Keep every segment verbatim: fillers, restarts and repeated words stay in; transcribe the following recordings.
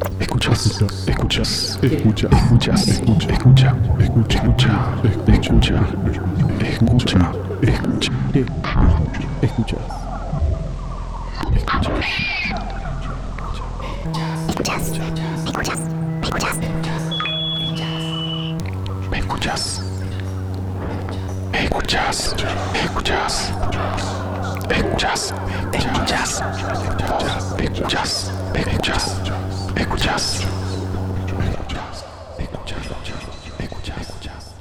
Escuchas, escuchas, escucha, escuchas, escucha, escucha, escucha, escucha, escucha, escucha, escucha, escuchas, escuchas, escuchas, escuchas, escuchas, escuchas, escuchas, escuchas, escuchas, escuchas.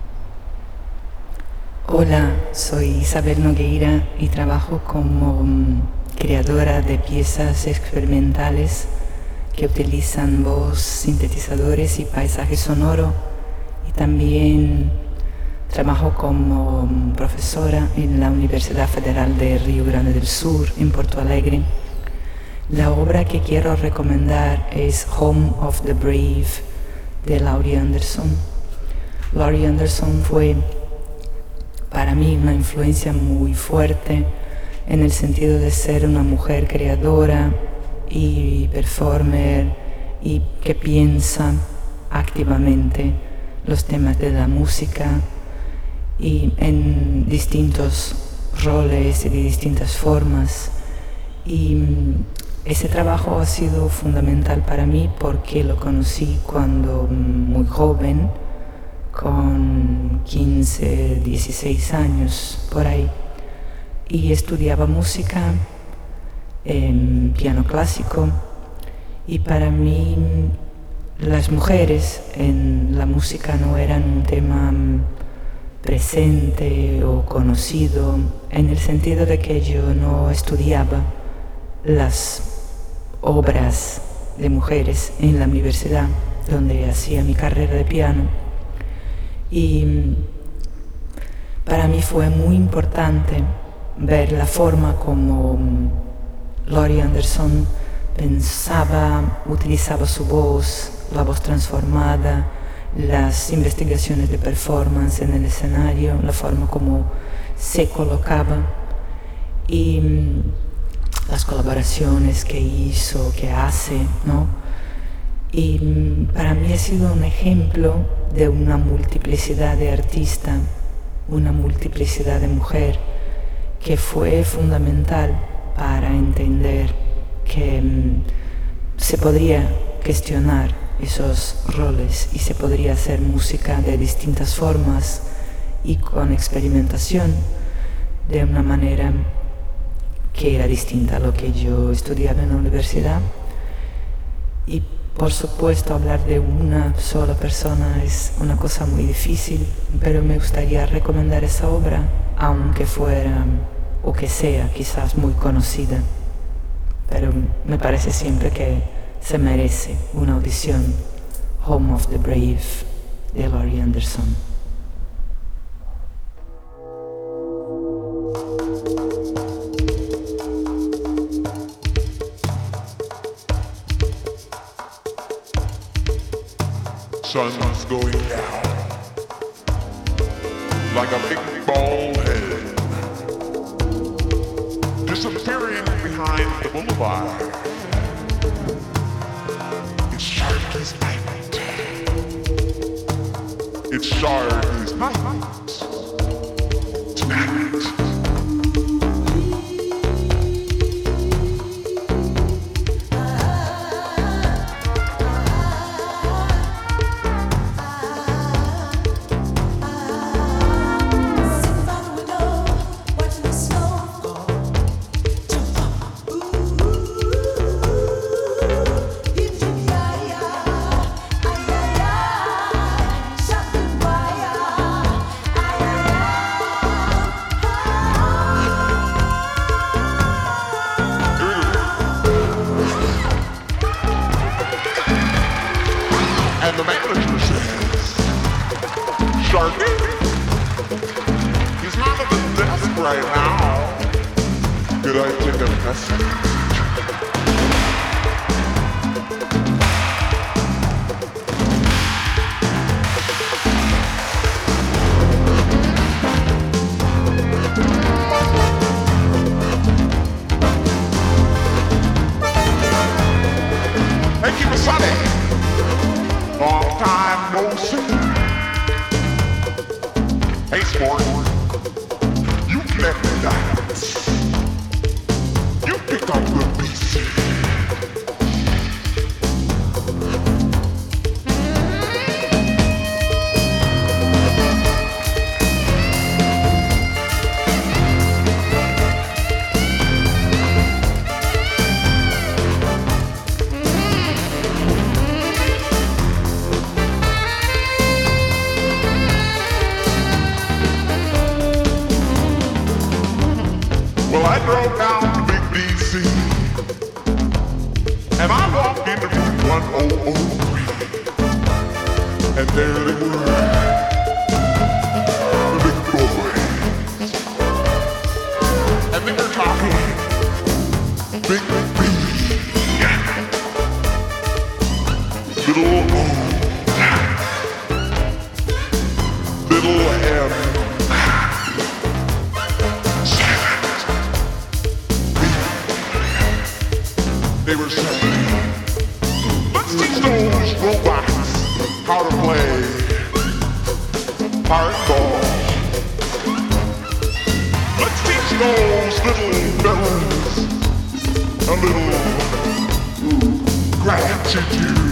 Hola, soy Isabel Nogueira y trabajo como um, creadora de piezas experimentales que utilizan voz, sintetizadores y paisaje sonoro, y también trabajo como um, profesora en la Universidad Federal de Río Grande del Sur, en Porto Alegre. La obra que quiero recomendar es Home of the Brave, de Laurie Anderson. Laurie Anderson fue para mí una influencia muy fuerte en el sentido de ser una mujer creadora y performer y que piensa activamente los temas de la música y en distintos roles y de distintas formas. Y ese trabajo ha sido fundamental para mí porque lo conocí cuando muy joven, con quince, dieciséis años por ahí, y estudiaba música, en piano clásico, y para mí las mujeres en la música no eran un tema presente o conocido, en el sentido de que yo no estudiaba las obras de mujeres en la universidad donde hacía mi carrera de piano. Y para mí fue muy importante ver la forma como Laurie Anderson pensaba, utilizaba su voz, la voz transformada, las investigaciones de performance en el escenario, la forma como se colocaba y las colaboraciones que hizo, que hace, ¿no? Y para mí ha sido un ejemplo de una multiplicidad de artista, una multiplicidad de mujer, que fue fundamental para entender que um, se podría cuestionar esos roles y se podría hacer música de distintas formas y con experimentación de una manera que era distinta a lo que yo estudiaba en la universidad. Y por supuesto hablar de una sola persona es una cosa muy difícil, pero me gustaría recomendar esa obra, aunque fuera o que sea quizás muy conocida, pero me parece siempre que se merece una audición. Home of the Brave, de Laurie Anderson. Sun's going down like a big bald head, disappearing behind the boulevard. It's Sharky's night. It's Sharky's night tonight. And the manager says, Sharky, he's not at the desk right now. Could I take a message? Hey, keep it solid. wanna see. Hey, sport, you let me dance. You pick up the piece. Well, I drove down to Big D C, and I walked into room one oh oh three, and there they were, the big boys, and they were talking Big B, little O, little M. They were saying, let's teach those robots how to play hardball. Let's teach those little fellas a little gratitude.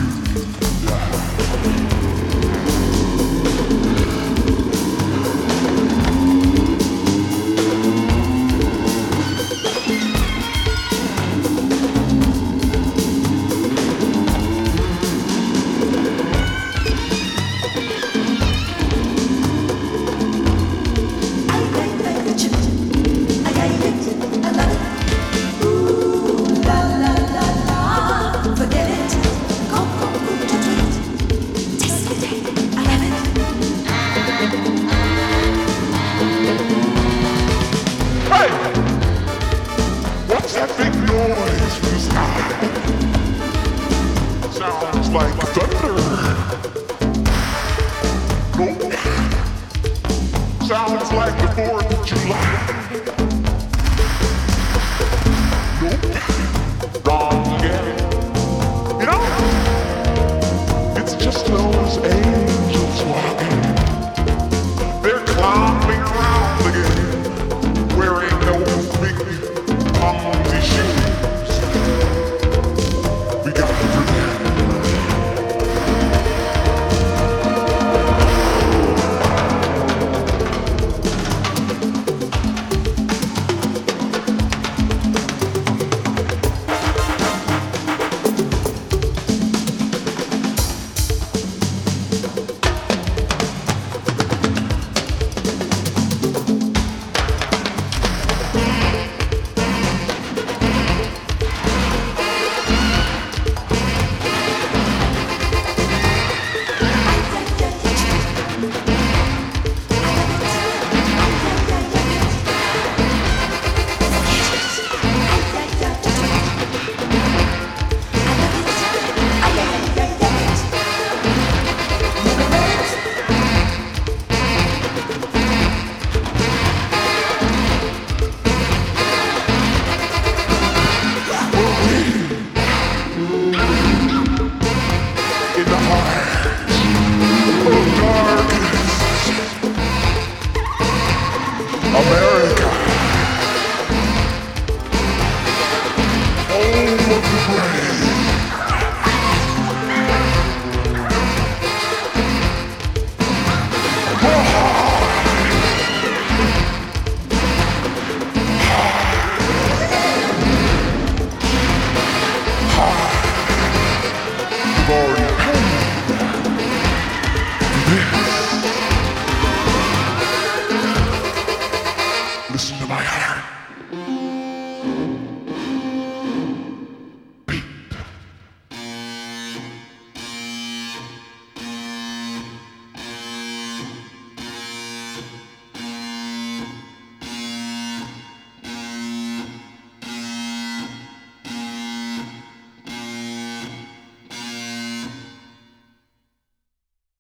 What's that big noise from the sky? Sounds like thunder. Nope. Sounds like the fourth of July. Nope. Wrong again. You know, it's just those angels walking. They're clowning around again, wearing those big clumsy shoes. We got to forget. In the heart of darkness, America, home of the brave. You've already listen to my heart.